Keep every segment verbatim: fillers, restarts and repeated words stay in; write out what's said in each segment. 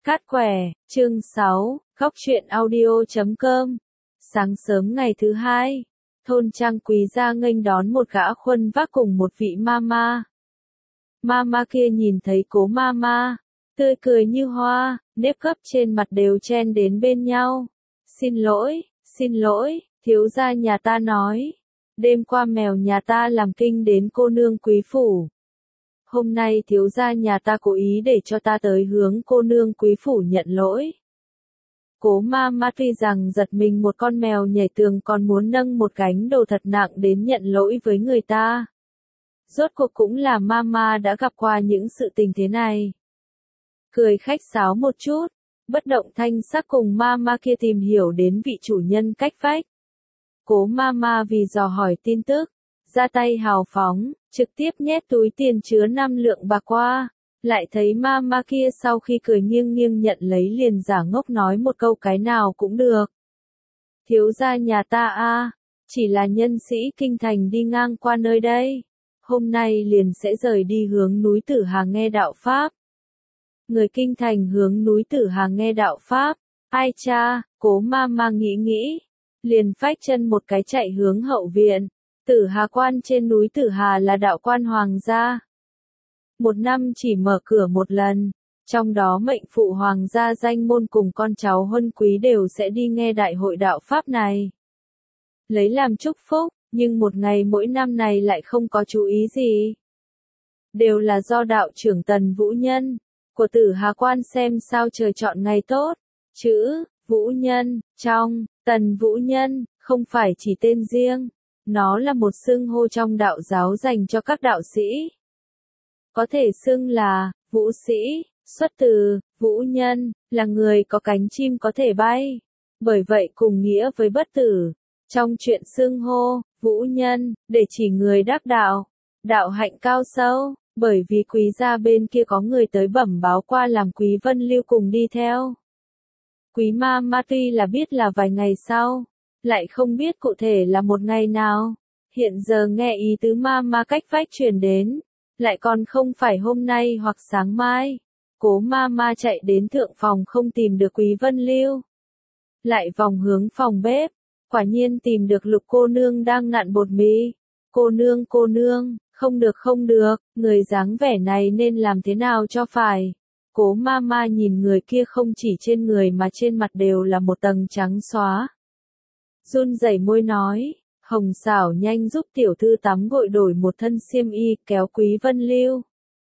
Cát quẻ, chương sáu, góc truyện audio chấm com. Sáng sớm ngày thứ hai, thôn trang Quý gia nghênh đón một gã khuân vác cùng một vị mama. Mama kia nhìn thấy cố mama, tươi cười như hoa, nếp gấp trên mặt đều chen đến bên nhau. Xin lỗi, xin lỗi, thiếu gia nhà ta nói. Đêm qua mèo nhà ta làm kinh đến cô nương quý phủ. Hôm nay thiếu gia nhà ta cố ý để cho ta tới hướng cô nương quý phủ nhận lỗi. Cố mama tuy rằng giật mình một con mèo nhảy tường còn muốn nâng một gánh đồ thật nặng đến nhận lỗi với người ta. Rốt cuộc cũng là mama đã gặp qua những sự tình thế này. Cười khách sáo một chút, bất động thanh sắc cùng mama kia tìm hiểu đến vị chủ nhân cách vách. Cố mama vì dò hỏi tin tức, ra tay hào phóng, trực tiếp nhét túi tiền chứa năm lượng bạc qua, lại thấy mama kia sau khi cười nghiêng nghiêng nhận lấy liền giả ngốc nói một câu cái nào cũng được. Thiếu gia nhà ta a, chỉ là nhân sĩ kinh thành đi ngang qua nơi đây, hôm nay liền sẽ rời đi hướng núi Tử Hà nghe đạo Pháp. Người kinh thành hướng núi Tử Hà nghe đạo Pháp, ai cha, cố mama nghĩ nghĩ, liền phách chân một cái chạy hướng hậu viện. Tử Hà quan trên núi Tử Hà là đạo quan hoàng gia. Một năm chỉ mở cửa một lần, trong đó mệnh phụ hoàng gia danh môn cùng con cháu huân quý đều sẽ đi nghe đại hội đạo Pháp này. Lấy làm chúc phúc, nhưng một ngày mỗi năm này lại không có chú ý gì. Đều là do đạo trưởng Tần Vũ Nhân, của Tử Hà quan xem sao trời chọn ngày tốt. Chữ, Vũ Nhân, trong, Tần Vũ Nhân, không phải chỉ tên riêng. Nó là một xưng hô trong đạo giáo dành cho các đạo sĩ. Có thể xưng là, vũ sĩ, xuất từ, vũ nhân, là người có cánh chim có thể bay. Bởi vậy cùng nghĩa với bất tử. Trong chuyện xưng hô, vũ nhân, để chỉ người đắc đạo, đạo hạnh cao sâu, bởi vì Quý gia bên kia có người tới bẩm báo qua làm Quý Vân Lưu cùng đi theo. Quý ma ma tuy là biết là vài ngày sau, lại không biết cụ thể là một ngày nào. Hiện giờ nghe ý tứ ma ma cách vách truyền đến, lại còn không phải hôm nay hoặc sáng mai. Cố ma ma chạy đến thượng phòng không tìm được Quý Vân Lưu. Lại vòng hướng phòng bếp, quả nhiên tìm được Lục cô nương đang nặn bột mì. Cô nương cô nương, không được không được, người dáng vẻ này nên làm thế nào cho phải. Cố ma ma nhìn người kia không chỉ trên người mà trên mặt đều là một tầng trắng xóa. Run rẩy môi nói, Hồng xảo nhanh giúp tiểu thư tắm gội đổi một thân xiêm y kéo Quý Vân Lưu.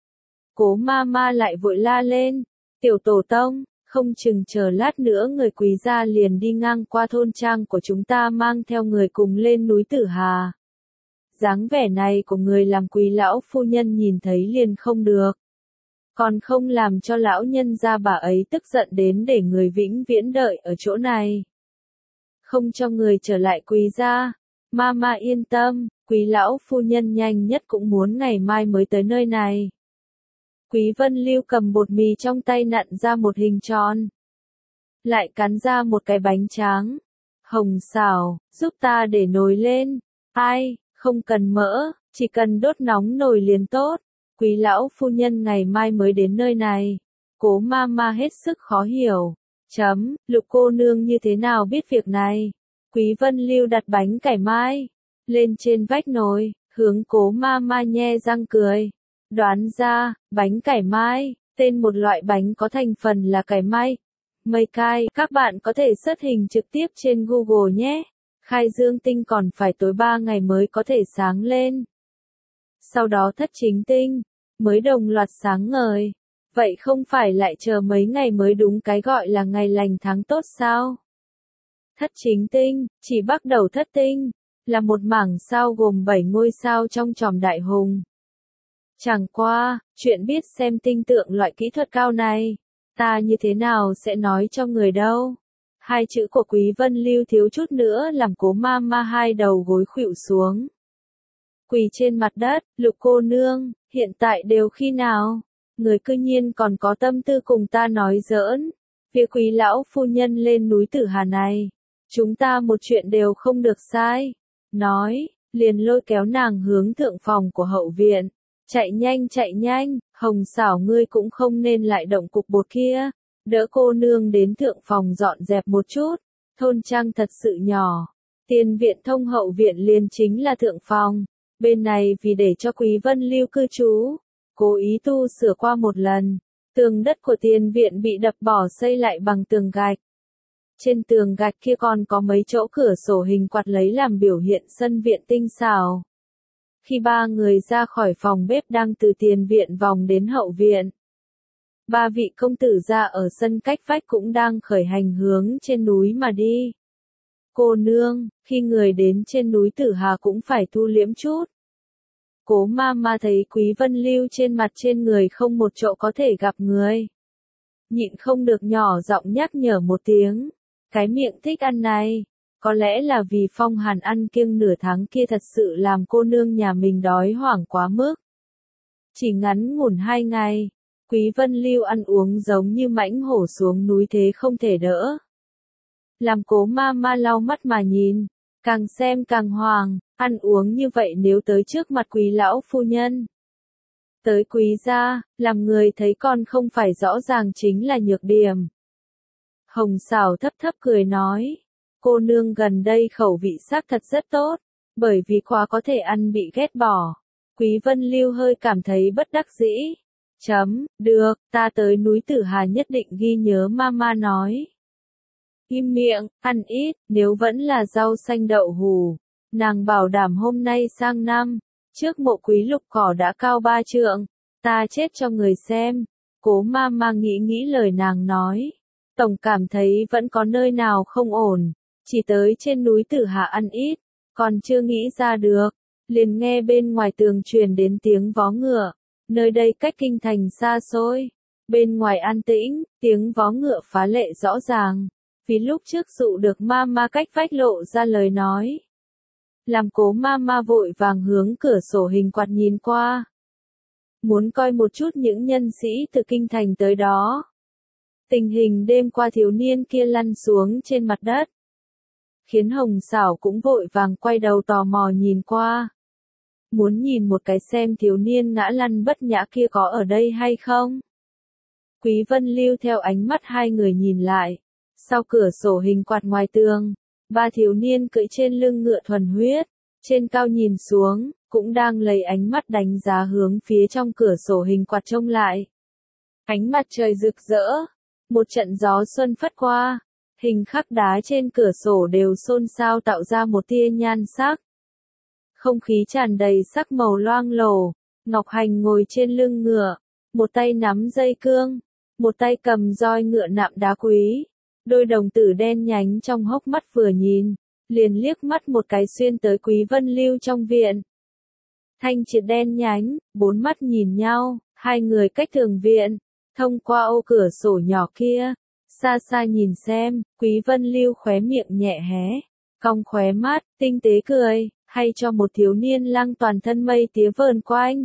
Cố ma ma lại vội la lên, tiểu tổ tông, không chừng chờ lát nữa người Quý gia liền đi ngang qua thôn trang của chúng ta mang theo người cùng lên núi Tử Hà. Dáng vẻ này của người làm Quý lão phu nhân nhìn thấy liền không được. Còn không làm cho lão nhân gia bà ấy tức giận đến để người vĩnh viễn đợi ở chỗ này. Không cho người trở lại Quý gia. Mama yên tâm, Quý lão phu nhân nhanh nhất cũng muốn ngày mai mới tới nơi này. Quý Vân Lưu cầm bột mì trong tay nặn ra một hình tròn. Lại cắn ra một cái bánh tráng. Hồng xảo, giúp ta để nồi lên. Ai, không cần mỡ, chỉ cần đốt nóng nồi liền tốt. Quý lão phu nhân ngày mai mới đến nơi này. Cố mama hết sức khó hiểu. Chấm, Lục cô nương như thế nào biết việc này? Quý Vân Lưu đặt bánh cải mai lên trên vách nồi, hướng cố mama nhe răng cười. Đoán ra, bánh cải mai, tên một loại bánh có thành phần là cải mai. Mây cay, các bạn có thể search hình trực tiếp trên Google nhé. Khai dương tinh còn phải tối ba ngày mới có thể sáng lên. Sau đó thất chính tinh, mới đồng loạt sáng ngời. Vậy không phải lại chờ mấy ngày mới đúng cái gọi là ngày lành tháng tốt sao? Thất chính tinh, chỉ bắt đầu thất tinh, là một mảng sao gồm bảy ngôi sao trong chòm đại hùng. Chẳng qua, chuyện biết xem tinh tượng loại kỹ thuật cao này, ta như thế nào sẽ nói cho người đâu. Hai chữ của Quý Vân Lưu thiếu chút nữa làm cố ma ma hai đầu gối khuỵu xuống. Quỳ trên mặt đất, Lục cô nương, hiện tại đều khi nào? Người cư nhiên còn có tâm tư cùng ta nói giỡn. Phía Quý lão phu nhân lên núi Tử Hà này, chúng ta một chuyện đều không được sai. Nói, liền lôi kéo nàng hướng thượng phòng của hậu viện. Chạy nhanh chạy nhanh, Hồng xảo ngươi cũng không nên lại động cục bột kia. đỡ cô nương đến thượng phòng dọn dẹp một chút, thôn trang thật sự nhỏ. Tiền viện thông hậu viện liền chính là thượng phòng, bên này vì để cho Quý Vân Lưu cư trú, cố ý tu sửa qua một lần, tường đất của tiền viện bị đập bỏ xây lại bằng tường gạch. Trên tường gạch kia còn có mấy chỗ cửa sổ hình quạt lấy làm biểu hiện sân viện tinh xảo. Khi ba người ra khỏi phòng bếp đang từ tiền viện vòng đến hậu viện, ba vị công tử gia ở sân cách vách cũng đang khởi hành hướng trên núi mà đi. Cô nương, khi người đến trên núi Tử Hà cũng phải thu liễm chút. Cố ma ma thấy Quý Vân Lưu trên mặt trên người không một chỗ có thể gặp người, nhịn không được nhỏ giọng nhắc nhở một tiếng. Cái miệng thích ăn này, có lẽ là vì phong hàn ăn kiêng nửa tháng kia thật sự làm cô nương nhà mình đói hoảng quá mức. Chỉ ngắn ngủn hai ngày, Quý Vân Lưu ăn uống giống như mãnh hổ xuống núi thế không thể đỡ. Làm cố ma ma lau mắt mà nhìn, càng xem càng hoàng, ăn uống như vậy nếu tới trước mặt Quý lão phu nhân, tới Quý gia, làm người thấy con không phải rõ ràng chính là nhược điểm. Hồng Sảo thấp thấp cười nói, cô nương gần đây khẩu vị xác thật rất tốt, bởi vì quá có thể ăn bị ghét bỏ. Quý Vân Lưu hơi cảm thấy bất đắc dĩ. Chấm, được, ta tới núi Tử Hà nhất định ghi nhớ mama nói. Im miệng, ăn ít, nếu vẫn là rau xanh đậu hù, nàng bảo đảm hôm nay sang năm, trước mộ Quý Lục cỏ đã cao ba trượng, ta chết cho người xem. Cố mama nghĩ nghĩ lời nàng nói. Tổng cảm thấy vẫn có nơi nào không ổn, chỉ tới trên núi Tử Hà ăn ít, còn chưa nghĩ ra được, liền nghe bên ngoài tường truyền đến tiếng vó ngựa, nơi đây cách kinh thành xa xôi, bên ngoài an tĩnh, tiếng vó ngựa phá lệ rõ ràng, vì lúc trước dụ được ma ma cách vách lộ ra lời nói. Làm cố ma ma vội vàng hướng cửa sổ hình quạt nhìn qua, muốn coi một chút những nhân sĩ từ kinh thành tới đó. Tình hình đêm qua thiếu niên kia lăn xuống trên mặt đất, khiến Hồng Sảo cũng vội vàng quay đầu tò mò nhìn qua. Muốn nhìn một cái xem thiếu niên ngã lăn bất nhã kia có ở đây hay không. Quý Vân Lưu theo ánh mắt hai người nhìn lại, sau cửa sổ hình quạt ngoài tường, ba thiếu niên cưỡi trên lưng ngựa thuần huyết, trên cao nhìn xuống, cũng đang lấy ánh mắt đánh giá hướng phía trong cửa sổ hình quạt trông lại. Ánh mặt trời rực rỡ. Một trận gió xuân phất qua, hình khắc đá trên cửa sổ đều xôn xao tạo ra một tia nhan sắc. Không khí tràn đầy sắc màu loang lổ, Ngọc Hành ngồi trên lưng ngựa, một tay nắm dây cương, một tay cầm roi ngựa nạm đá quý, đôi đồng tử đen nhánh trong hốc mắt vừa nhìn, liền liếc mắt một cái xuyên tới Quý Vân Lưu trong viện. Thanh triệt đen nhánh, bốn mắt nhìn nhau, hai người cách tường viện. Thông qua ô cửa sổ nhỏ kia, xa xa nhìn xem, Quý Vân Lưu khóe miệng nhẹ hé, cong khóe mắt, tinh tế cười, hay cho một thiếu niên lang toàn thân mây tía vờn quanh.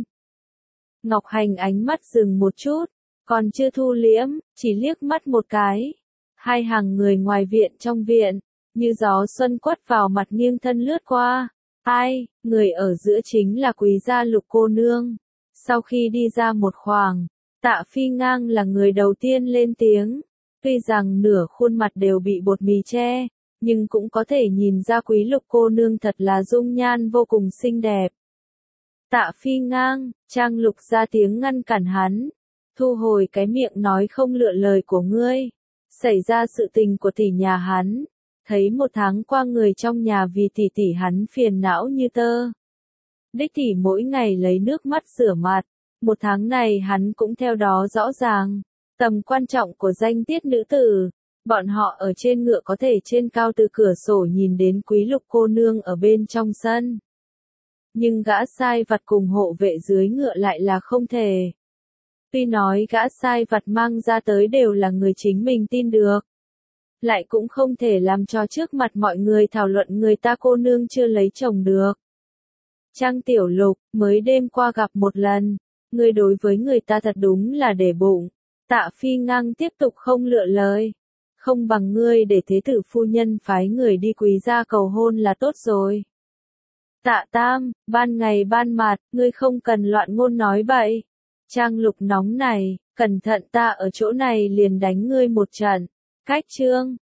Ngọc Hành ánh mắt dừng một chút, còn chưa thu liễm, chỉ liếc mắt một cái. Hai hàng người ngoài viện trong viện, như gió xuân quất vào mặt nghiêng thân lướt qua. Ai, người ở giữa chính là Quý gia Lục cô nương. Sau khi đi ra một khoảng, Tạ Phi Ngang là người đầu tiên lên tiếng, tuy rằng nửa khuôn mặt đều bị bột mì che, nhưng cũng có thể nhìn ra Quý Lục cô nương thật là dung nhan vô cùng xinh đẹp. Tạ Phi Ngang, Trang Lục ra tiếng ngăn cản hắn, thu hồi cái miệng nói không lựa lời của ngươi, xảy ra sự tình của tỷ nhà hắn, thấy một tháng qua người trong nhà vì tỷ tỷ hắn phiền não như tơ. Đích tỷ mỗi ngày lấy nước mắt rửa mặt. Một tháng này hắn cũng theo đó rõ ràng, tầm quan trọng của danh tiết nữ tử, bọn họ ở trên ngựa có thể trên cao từ cửa sổ nhìn đến Quý Lục cô nương ở bên trong sân. Nhưng gã sai vặt cùng hộ vệ dưới ngựa lại là không thể. Tuy nói gã sai vặt mang ra tới đều là người chính mình tin được, lại cũng không thể làm cho trước mặt mọi người thảo luận người ta cô nương chưa lấy chồng được. Trang Tiểu Lục, mới đêm qua gặp một lần. Ngươi đối với người ta thật đúng là để bụng. Tạ Phi Ngang tiếp tục không lựa lời. Không bằng ngươi để thế tử phu nhân phái người đi Quý gia cầu hôn là tốt rồi. Tạ Tam, ban ngày ban mặt, ngươi không cần loạn ngôn nói bậy. Trang Lục nóng này, Cẩn thận ta ở chỗ này liền đánh ngươi một trận. Cách chương